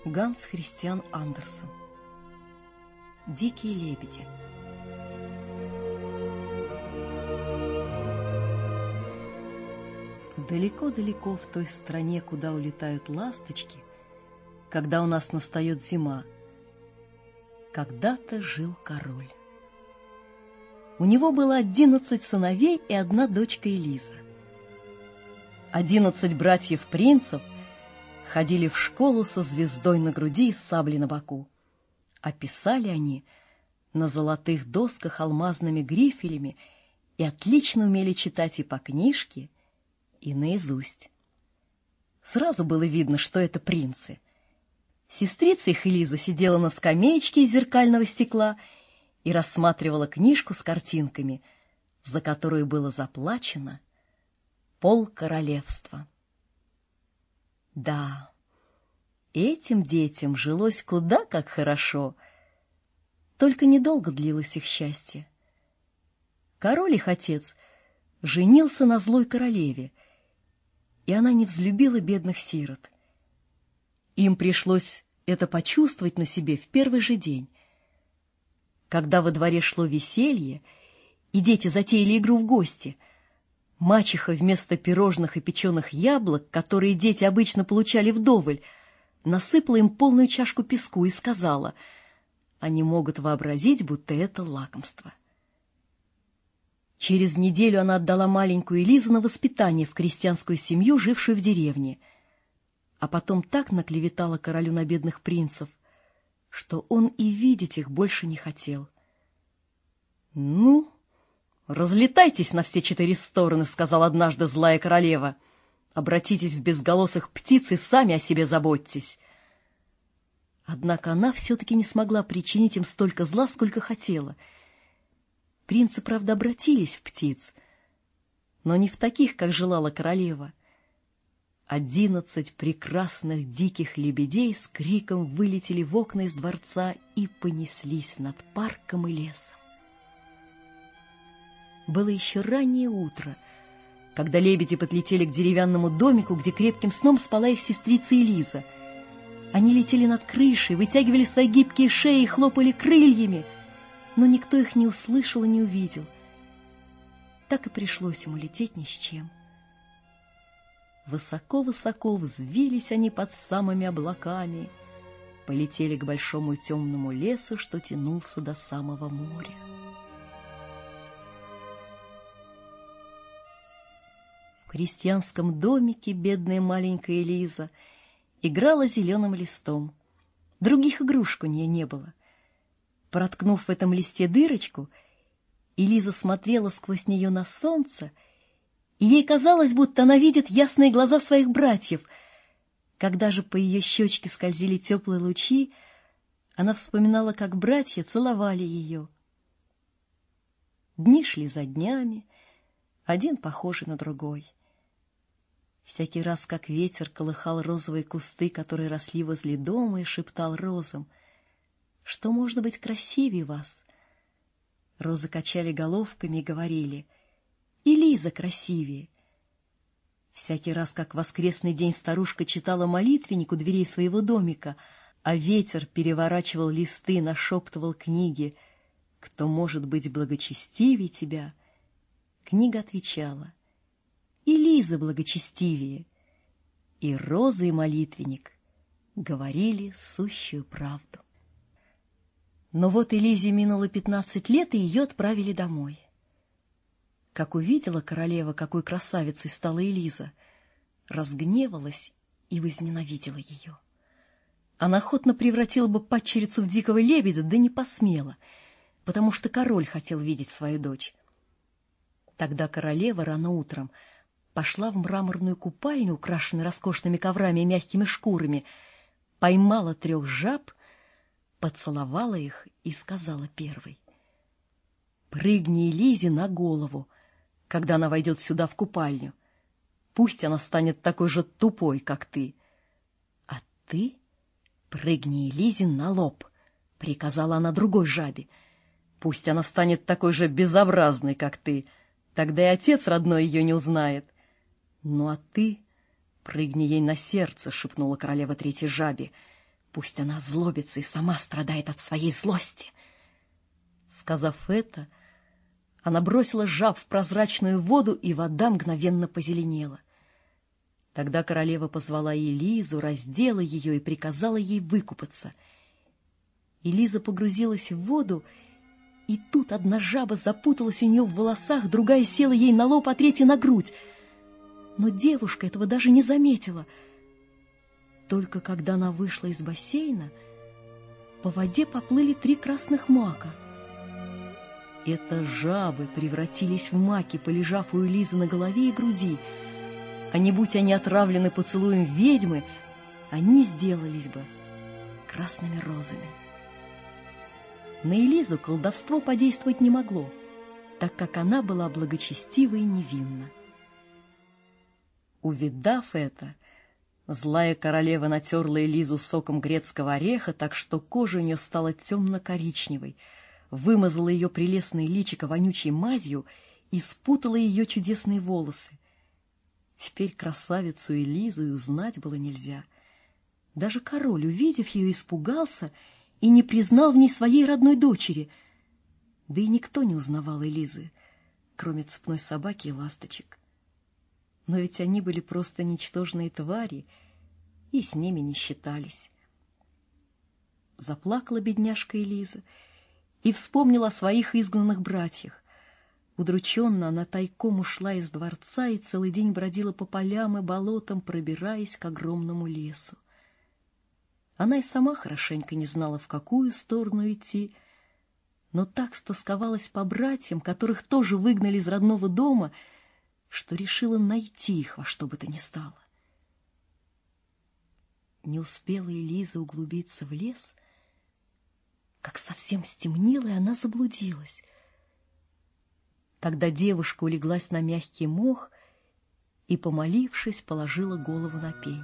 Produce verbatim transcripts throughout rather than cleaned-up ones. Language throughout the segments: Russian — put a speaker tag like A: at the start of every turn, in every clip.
A: Ганс Христиан Андерсен. Дикие лебеди. Далеко-далеко в той стране, куда улетают ласточки, когда у нас настает зима, когда-то жил король. У него было одиннадцать сыновей и одна дочка Элиза. Одиннадцать братьев-принцев ходили в школу со звездой на груди и с саблей на боку, а писали они на золотых досках алмазными грифелями и отлично умели читать и по книжке, и наизусть. Сразу было видно, что это принцы. Сестрица их Элиза сидела на скамеечке из зеркального стекла и рассматривала книжку с картинками, за которую было заплачено полкоролевства. Да, этим детям жилось куда как хорошо, только недолго длилось их счастье. Король их отец женился на злой королеве, и она не взлюбила бедных сирот. Им пришлось это почувствовать на себе в первый же день. Когда во дворе шло веселье, и дети затеяли игру в гости, мачеха вместо пирожных и печеных яблок, которые дети обычно получали вдоволь, насыпала им полную чашку песку и сказала, они могут вообразить, будто это лакомство. Через неделю она отдала маленькую Элизу на воспитание в крестьянскую семью, жившую в деревне, а потом так наклеветала королю на бедных принцев, что он и видеть их больше не хотел. — Ну, разлетайтесь на все четыре стороны, — сказала однажды злая королева. — Обратитесь в безголосых птиц и сами о себе заботьтесь. Однако она все-таки не смогла причинить им столько зла, сколько хотела. Принцы, правда, обратились в птиц, но не в таких, как желала королева. Одиннадцать прекрасных диких лебедей с криком вылетели в окна из дворца и понеслись над парком и лесом. Было еще раннее утро, когда лебеди подлетели к деревянному домику, где крепким сном спала их сестрица Элиза. Они летели над крышей, вытягивали свои гибкие шеи и хлопали крыльями, но никто их не услышал и не увидел. Так и пришлось ему лететь ни с чем. Высоко-высоко взвились они под самыми облаками, полетели к большому темному лесу, что тянулся до самого моря. В крестьянском домике бедная маленькая Элиза играла зеленым листом. Других игрушек у нее не было. Проткнув в этом листе дырочку, Элиза смотрела сквозь нее на солнце, и ей казалось, будто она видит ясные глаза своих братьев. Когда же по ее щечке скользили теплые лучи, она вспоминала, как братья целовали ее. Дни шли за днями, один похожий на другой. Всякий раз, как ветер колыхал розовые кусты, которые росли возле дома, и шептал розам, «Что может быть красивее вас?» Розы качали головками и говорили, «Элиза красивее». Всякий раз, как в воскресный день старушка читала молитвенник у дверей своего домика, а ветер переворачивал листы и нашептывал книги, «Кто может быть благочестивее тебя?» Книга отвечала, «Элиза благочестивее». И розы и молитвенник говорили сущую правду. Но вот Элизе минуло пятнадцать лет, и ее отправили домой. Как увидела королева, какой красавицей стала Элиза, разгневалась и возненавидела ее. Она охотно превратила бы падчерицу в дикого лебедя, да не посмела, потому что король хотел видеть свою дочь. Тогда королева рано утром пошла в мраморную купальню, украшенную роскошными коврами и мягкими шкурами, поймала трех жаб, поцеловала их и сказала первой, «Прыгни Элизе на голову, когда она войдет сюда в купальню. Пусть она станет такой же тупой, как ты. А ты прыгни Элизе на лоб», — приказала она другой жабе. «Пусть она станет такой же безобразной, как ты. Тогда и отец родной ее не узнает. Ну а ты прыгни ей на сердце», — шепнула королева третьей жабе. Пусть она озлобится и сама страдает от своей злости. Сказав это, она бросила жаб в прозрачную воду, и вода мгновенно позеленела. Тогда королева позвала Элизу, раздела ее и приказала ей выкупаться. Элиза погрузилась в воду, и тут одна жаба запуталась у нее в волосах, другая села ей на лоб, а третья на грудь. Но девушка этого даже не заметила. Только когда она вышла из бассейна, по воде поплыли три красных мака. Это жабы превратились в маки, полежав у Элизы на голове и груди. А не будь они отравлены поцелуем ведьмы, они сделались бы красными розами. На Элизу колдовство подействовать не могло, так как она была благочестива и невинна. Увидав это, злая королева натерла Элизу соком грецкого ореха, так что кожа у нее стала темно-коричневой, вымазала ее прелестное личико вонючей мазью и спутала ее чудесные волосы. Теперь красавицу Элизу и узнать было нельзя. Даже король, увидев ее, испугался и не признал в ней своей родной дочери. Да и никто не узнавал Элизы, кроме цепной собаки и ласточек. Но ведь они были просто ничтожные твари, и с ними не считались. Заплакала бедняжка Элиза и вспомнила о своих изгнанных братьях. Удрученно она тайком ушла из дворца и целый день бродила по полям и болотам, пробираясь к огромному лесу. Она и сама хорошенько не знала, в какую сторону идти, но так стосковалась по братьям, которых тоже выгнали из родного дома, что решила найти их во что бы то ни стало. Не успела Элиза углубиться в лес, как совсем стемнело, и она заблудилась. Тогда девушка улеглась на мягкий мох и, помолившись, положила голову на пень.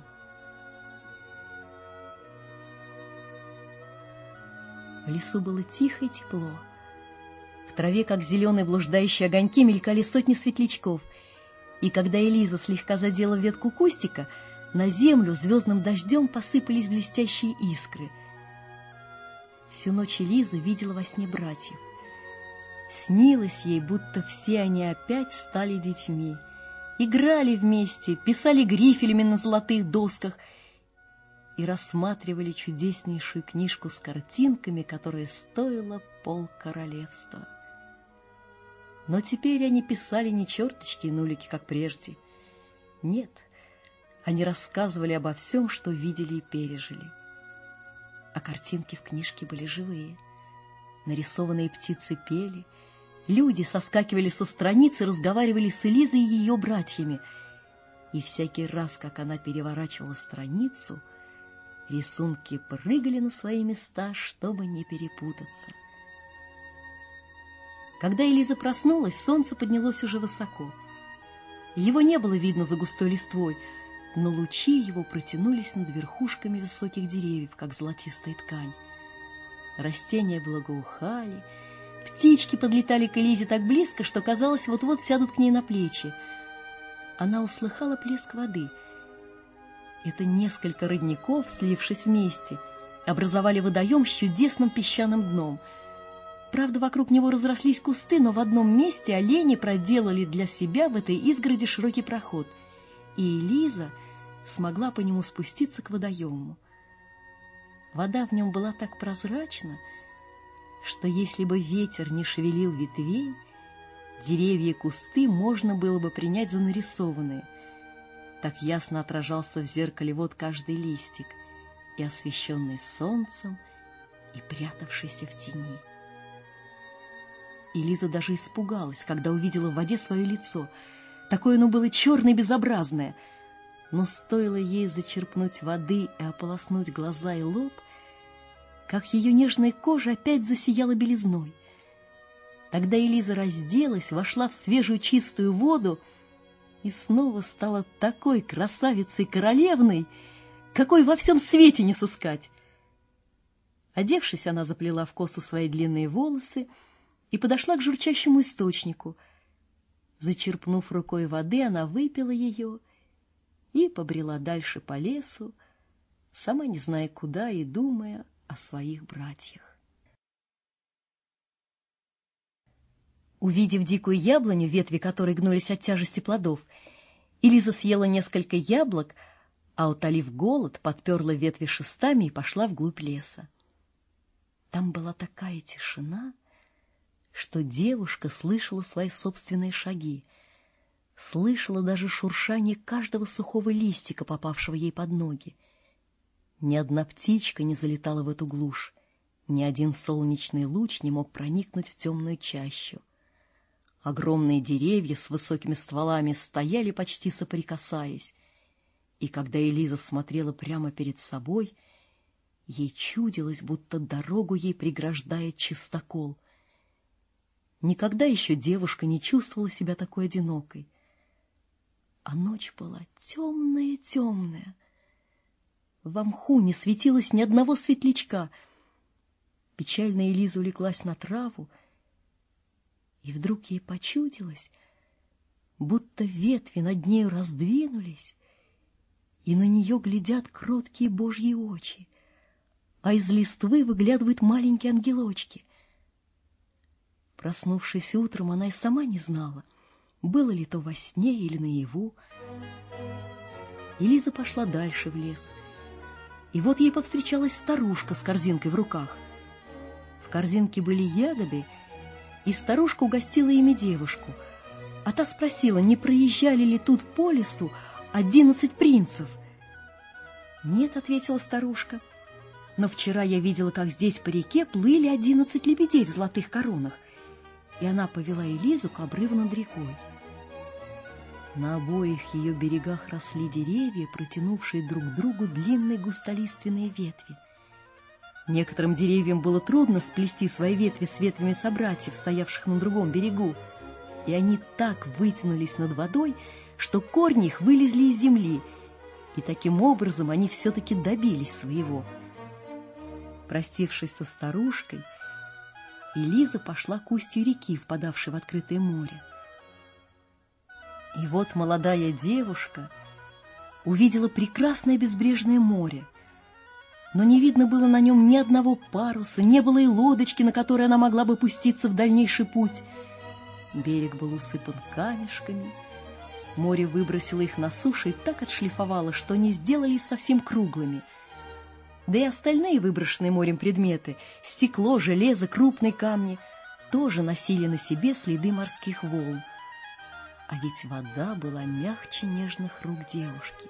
A: В лесу было тихо и тепло. В траве, как зеленые блуждающие огоньки, мелькали сотни светлячков, и когда Элиза слегка задела ветку кустика, на землю звездным дождем посыпались блестящие искры. Всю ночь Элиза видела во сне братьев. Снилось ей, будто все они опять стали детьми, играли вместе, писали грифелями на золотых досках и рассматривали чудеснейшую книжку с картинками, которая стоила полкоролевства. Но теперь они писали не черточки и нулики, как прежде. Нет, они рассказывали обо всем, что видели и пережили. А картинки в книжке были живые. Нарисованные птицы пели, люди соскакивали со страниц и разговаривали с Элизой и ее братьями. И всякий раз, как она переворачивала страницу, рисунки прыгали на свои места, чтобы не перепутаться. Когда Элиза проснулась, солнце поднялось уже высоко. Его не было видно за густой листвой, но лучи его протянулись над верхушками высоких деревьев, как золотистая ткань. Растения благоухали, птички подлетали к Элизе так близко, что казалось, вот-вот сядут к ней на плечи. Она услыхала плеск воды. Это несколько родников, слившись вместе, образовали водоем с чудесным песчаным дном. Правда, вокруг него разрослись кусты, но в одном месте олени проделали для себя в этой изгороди широкий проход, и Элиза смогла по нему спуститься к водоему. Вода в нем была так прозрачна, что если бы ветер не шевелил ветвей, деревья и кусты можно было бы принять за нарисованные. Так ясно отражался в зеркале вод каждый листик, и освещенный солнцем, и прятавшийся в тени. Элиза даже испугалась, когда увидела в воде свое лицо. Такое оно было черное и безобразное. Но стоило ей зачерпнуть воды и ополоснуть глаза и лоб, как ее нежная кожа опять засияла белизной. Тогда Элиза разделась, вошла в свежую чистую воду и снова стала такой красавицей-королевной, какой во всем свете не сыскать. Одевшись, она заплела в косу свои длинные волосы и подошла к журчащему источнику. Зачерпнув рукой воды, она выпила ее и побрела дальше по лесу, сама не зная куда и думая о своих братьях. Увидев дикую яблоню, ветви которой гнулись от тяжести плодов, Элиза съела несколько яблок, а, утолив голод, подперла ветви шестами и пошла вглубь леса. Там была такая тишина, что девушка слышала свои собственные шаги, слышала даже шуршание каждого сухого листика, попавшего ей под ноги. Ни одна птичка не залетала в эту глушь, ни один солнечный луч не мог проникнуть в темную чащу. Огромные деревья с высокими стволами стояли, почти соприкасаясь, и когда Элиза смотрела прямо перед собой, ей чудилось, будто дорогу ей преграждает чистокол. Никогда еще девушка не чувствовала себя такой одинокой. А ночь была темная-темная. В мху не светилось ни одного светлячка. Печальная Элиза улеглась на траву, и вдруг ей почудилось, будто ветви над нею раздвинулись, и на нее глядят кроткие божьи очи, а из листвы выглядывают маленькие ангелочки. Проснувшись утром, она и сама не знала, было ли то во сне или наяву. Элиза пошла дальше в лес, и вот ей повстречалась старушка с корзинкой в руках. В корзинке были ягоды, и старушка угостила ими девушку, а та спросила, не проезжали ли тут по лесу одиннадцать принцев. «Нет», — ответила старушка, — «но вчера я видела, как здесь по реке плыли одиннадцать лебедей в золотых коронах», и она повела Элизу к обрыву над рекой. На обоих ее берегах росли деревья, протянувшие друг к другу длинные густолиственные ветви. Некоторым деревьям было трудно сплести свои ветви с ветвями собратьев, стоявших на другом берегу, и они так вытянулись над водой, что корни их вылезли из земли, и таким образом они все-таки добились своего. Простившись со старушкой, Элиза пошла к устью реки, впадавшей в открытое море. И вот молодая девушка увидела прекрасное безбрежное море, но не видно было на нем ни одного паруса, не было и лодочки, на которой она могла бы пуститься в дальнейший путь. Берег был усыпан камешками, море выбросило их на сушу и так отшлифовало, что они сделались совсем круглыми. Да и остальные выброшенные морем предметы — стекло, железо, крупные камни — тоже носили на себе следы морских волн. А ведь вода была мягче нежных рук девушки.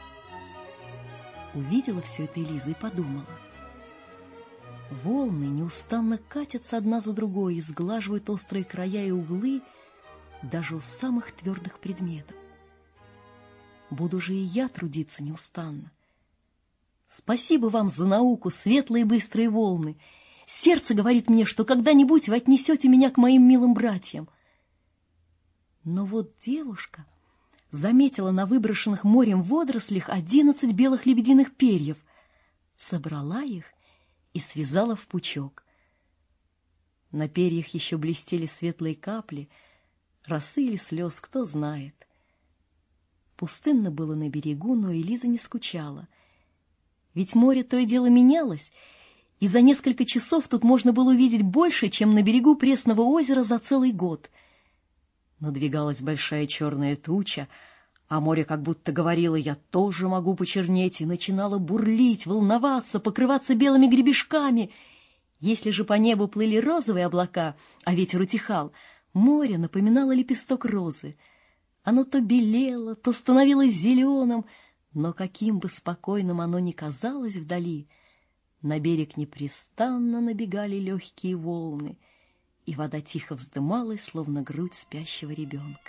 A: Увидела все это Элиза и подумала. Волны неустанно катятся одна за другой и сглаживают острые края и углы даже у самых твердых предметов. Буду же и я трудиться неустанно. Спасибо вам за науку, светлые и быстрые волны. Сердце говорит мне, что когда-нибудь вы отнесете меня к моим милым братьям. Но вот девушка заметила на выброшенных морем водорослях одиннадцать белых лебединых перьев, собрала их и связала в пучок. На перьях еще блестели светлые капли, росы или слез, кто знает. Пустынно было на берегу, но Элиза не скучала. Ведь море то и дело менялось, и за несколько часов тут можно было увидеть больше, чем на берегу пресного озера за целый год. Надвигалась большая черная туча, а море как будто говорило: «Я тоже могу почернеть», и начинало бурлить, волноваться, покрываться белыми гребешками. Если же по небу плыли розовые облака, а ветер утихал, море напоминало лепесток розы. Оно то белело, то становилось зеленым, но каким бы спокойным оно ни казалось вдали, на берег непрестанно набегали легкие волны, и вода тихо вздымалась, словно грудь спящего ребенка.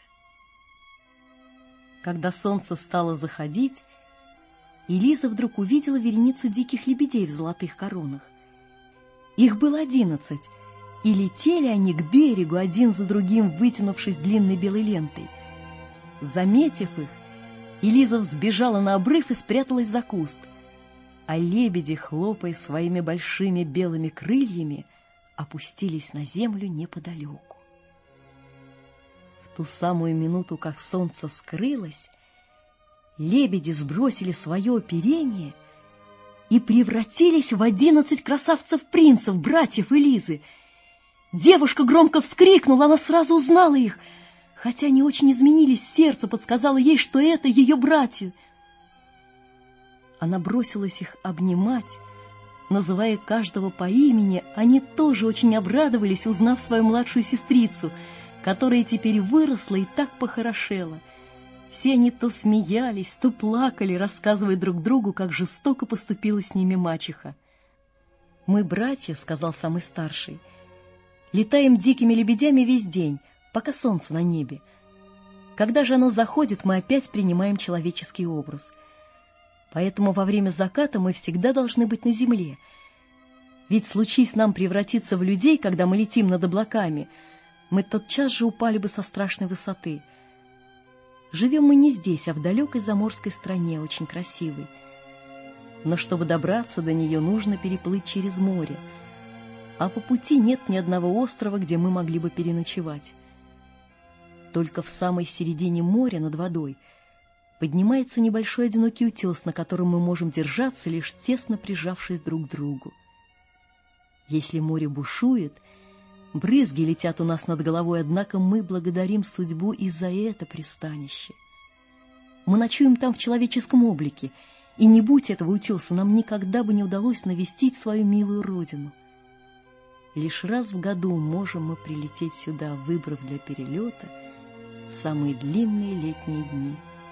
A: Когда солнце стало заходить, Элиза вдруг увидела вереницу диких лебедей в золотых коронах. Их было одиннадцать, и летели они к берегу один за другим, вытянувшись длинной белой лентой. Заметив их, Элиза взбежала на обрыв и спряталась за куст, а лебеди, хлопая своими большими белыми крыльями, опустились на землю неподалеку. В ту самую минуту, как солнце скрылось, лебеди сбросили свое оперение и превратились в одиннадцать красавцев-принцев, братьев Элизы. Девушка громко вскрикнула, она сразу узнала их, хотя они очень изменились, сердце подсказало ей, что это ее братья. Она бросилась их обнимать, называя каждого по имени. Они тоже очень обрадовались, узнав свою младшую сестрицу, которая теперь выросла и так похорошела. Все они то смеялись, то плакали, рассказывая друг другу, как жестоко поступила с ними мачеха. «Мы братья», — сказал самый старший, — «летаем дикими лебедями весь день, пока солнце на небе. Когда же оно заходит, мы опять принимаем человеческий образ. Поэтому во время заката мы всегда должны быть на земле. Ведь случись нам превратиться в людей, когда мы летим над облаками, мы тотчас же упали бы со страшной высоты. Живем мы не здесь, а в далекой заморской стране, очень красивой. Но чтобы добраться до нее, нужно переплыть через море. А по пути нет ни одного острова, где мы могли бы переночевать. Только в самой середине моря над водой поднимается небольшой одинокий утес, на котором мы можем держаться, лишь тесно прижавшись друг к другу. Если море бушует, брызги летят у нас над головой, однако мы благодарим судьбу и за это пристанище. Мы ночуем там в человеческом облике, и не будь этого утеса, нам никогда бы не удалось навестить свою милую родину. Лишь раз в году можем мы прилететь сюда, выбрав для перелета самые длинные летние дни.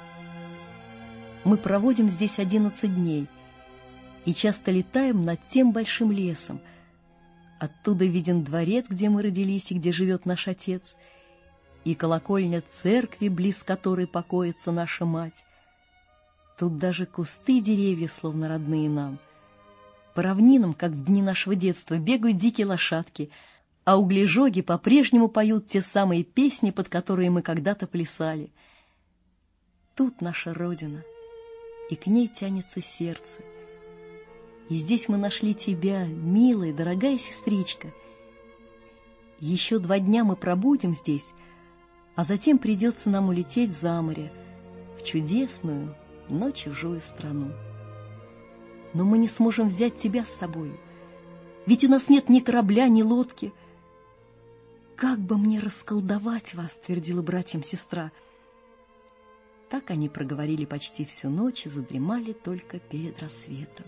A: Мы проводим здесь одиннадцать дней и часто летаем над тем большим лесом. Оттуда виден дворец, где мы родились и где живет наш отец, и колокольня церкви, близ которой покоится наша мать. Тут даже кусты и деревья, словно родные нам. По равнинам, как в дни нашего детства, бегают дикие лошадки, а углежоги по-прежнему поют те самые песни, под которые мы когда-то плясали. Тут наша родина, и к ней тянется сердце. И здесь мы нашли тебя, милая, дорогая сестричка. Еще два дня мы пробудем здесь, а затем придется нам улететь за море, в чудесную, но чужую страну. Но мы не сможем взять тебя с собой, ведь у нас нет ни корабля, ни лодки. «Как бы мне расколдовать вас?» — твердила братьям сестра. Так они проговорили почти всю ночь и задремали только перед рассветом.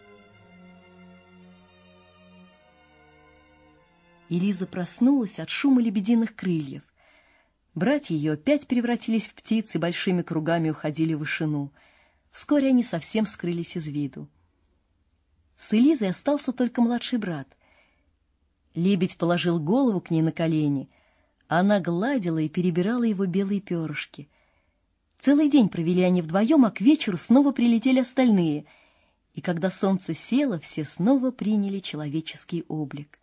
A: Элиза проснулась от шума лебединых крыльев. Братья ее опять превратились в птиц и большими кругами уходили в вышину. Вскоре они совсем скрылись из виду. С Элизой остался только младший брат. Лебедь положил голову к ней на колени, а она гладила и перебирала его белые перышки. Целый день провели они вдвоем, а к вечеру снова прилетели остальные, и когда солнце село, все снова приняли человеческий облик.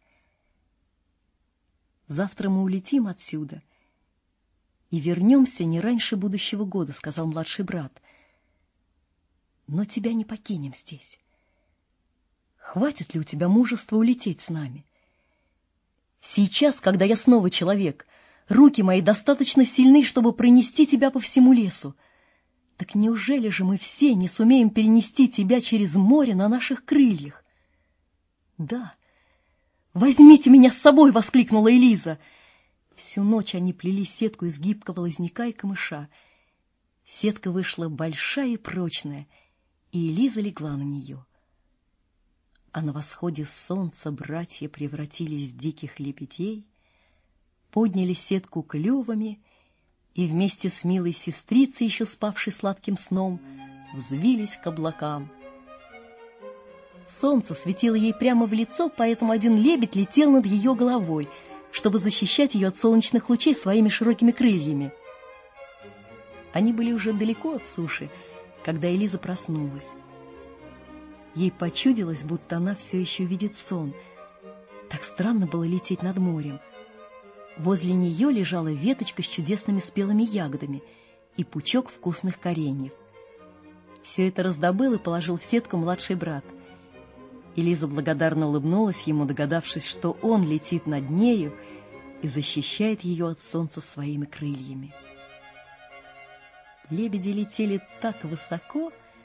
A: «Завтра мы улетим отсюда и вернемся не раньше будущего года», — сказал младший брат. «Но тебя не покинем здесь. Хватит ли у тебя мужества улететь с нами? Сейчас, когда я снова человек, руки мои достаточно сильны, чтобы пронести тебя по всему лесу. Так неужели же мы все не сумеем перенести тебя через море на наших крыльях?» «Да, возьмите меня с собой!» — воскликнула Элиза. Всю ночь они плели сетку из гибкого лозняка и камыша. Сетка вышла большая и прочная, и Элиза легла на нее. А на восходе солнца братья превратились в диких лебедей, подняли сетку клювами и вместе с милой сестрицей, еще спавшей сладким сном, взвились к облакам. Солнце светило ей прямо в лицо, поэтому один лебедь летел над ее головой, чтобы защищать ее от солнечных лучей своими широкими крыльями. Они были уже далеко от суши, когда Элиза проснулась. Ей почудилось, будто она все еще видит сон. Так странно было лететь над морем. Возле нее лежала веточка с чудесными спелыми ягодами и пучок вкусных кореньев. Все это раздобыл и положил в сетку младший брат. Элиза благодарно улыбнулась ему, догадавшись, что он летит над нею и защищает ее от солнца своими крыльями. Лебеди летели так высоко,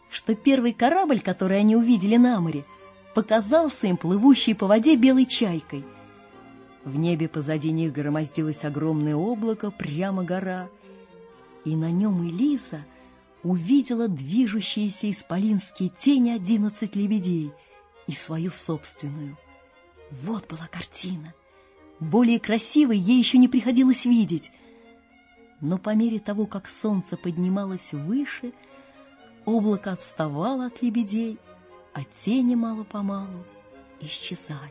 A: что первый корабль, который они увидели на море, показался им плывущей по воде белой чайкой. В небе позади них громоздилось огромное облако, прямо гора, и на нем Элиза увидела движущиеся исполинские тени одиннадцать лебедей и свою собственную. Вот была картина. Более красивой ей еще не приходилось видеть. Но по мере того, как солнце поднималось выше, облако отставало от лебедей, а тени мало-помалу исчезали.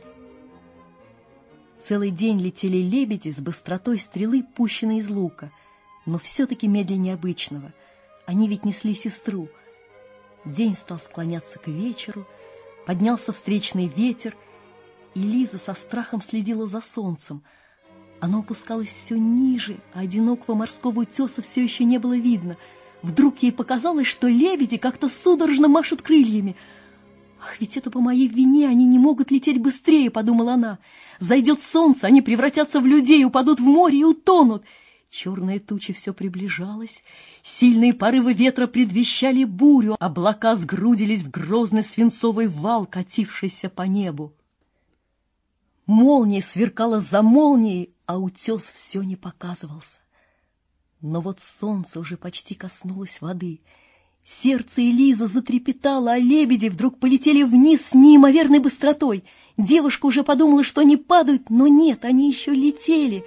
A: Целый день летели лебеди с быстротой стрелы, пущенной из лука, но все-таки медленнее обычного. Они ведь несли сестру. День стал склоняться к вечеру, поднялся встречный ветер, и Лиза со страхом следила за солнцем. Оно опускалось все ниже, а одинокого морского утеса все еще не было видно. Вдруг ей показалось, что лебеди как-то судорожно машут крыльями. «Ах, ведь это по моей вине, они не могут лететь быстрее», — подумала она. «Зайдет солнце, они превратятся в людей, упадут в море и утонут». Черная туча все приближалась, сильные порывы ветра предвещали бурю, облака сгрудились в грозный свинцовый вал, катившийся по небу. Молния сверкала за молнией, а утес все не показывался. Но вот солнце уже почти коснулось воды. Сердце Элизы затрепетало, а лебеди вдруг полетели вниз с неимоверной быстротой. Девушка уже подумала, что они падают, но нет, они еще летели.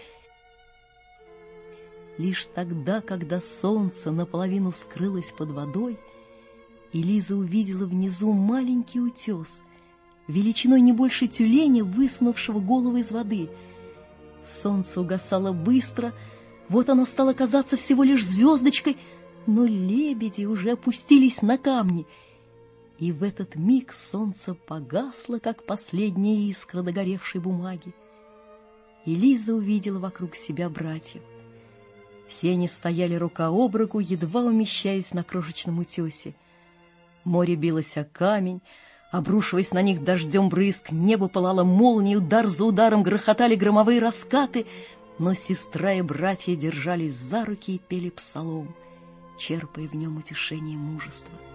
A: Лишь тогда, когда солнце наполовину скрылось под водой, Элиза увидела внизу маленький утес, величиной не больше тюленя, высунувшего голову из воды. Солнце угасало быстро, вот оно стало казаться всего лишь звездочкой, но лебеди уже опустились на камни, и в этот миг солнце погасло, как последняя искра догоревшей бумаги. И Лиза увидела вокруг себя братьев. Все они стояли рука об руку, едва умещаясь на крошечном утесе. Море билось о камень, обрушиваясь на них дождем брызг, небо пылало молнией, удар за ударом грохотали громовые раскаты, но сестра и братья держались за руки и пели псалом, черпая в нем утешение мужества.